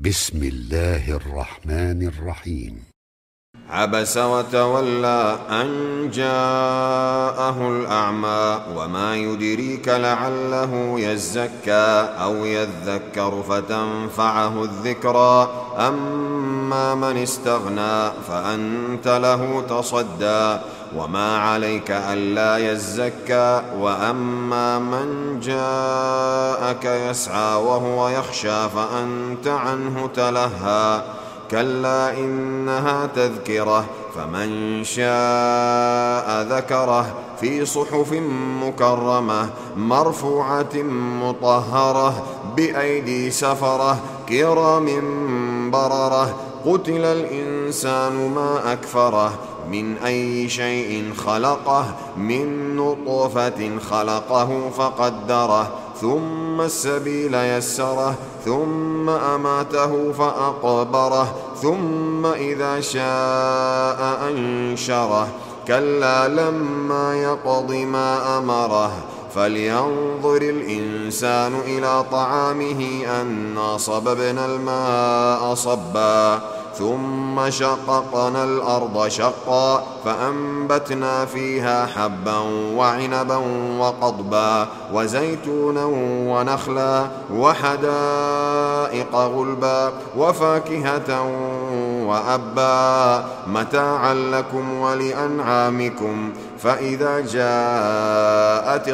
بسم الله الرحمن الرحيم. عبس وتولى أن جاءه الأعمى وما يدريك لعله يزكى أو يذكر فتنفعه الذكرى أما من استغنى فأنت له تصدى وما عليك ألا يزكى وأما من جاءك يسعى وهو يخشى فأنت عنه تلهى كلا إنها تذكرة فمن شاء ذكره في صحف مكرمة مرفوعة مطهرة بأيدي سفرة كرام بررة قتل الإنسان ما أكفره من أي شيء خلقه من نطفة خلقه فقدره ثم السبيل يسره ثم أماته فأقبره ثم إذا شاء أنشره كلا لما يقض ما أمره فلينظر الإنسان إلى طعامه أنا صببنا الماء صبا ثم شققنا الأرض شقا فأنبتنا فيها حبا وعنبا وقضبا وزيتونا ونخلا وحدائق غلبا وفاكهة وأبا متاعا لكم ولأنعامكم فإذا جاءت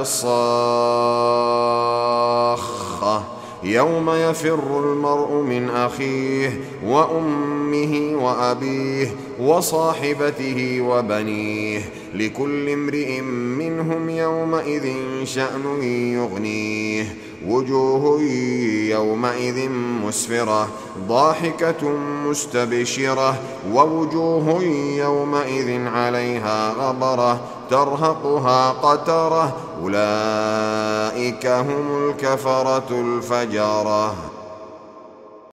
الصاخة يوم يفر المرء من أخيه وأمه وأبيه وصاحبته وبنيه لكل امرئ منهم يومئذ شأن يغنيه وجوه يومئذ مسفرة ضاحكة مستبشرة ووجوه يومئذ عليها غبرة ترهقها قترة أولئك هم الكفرة الفجرة.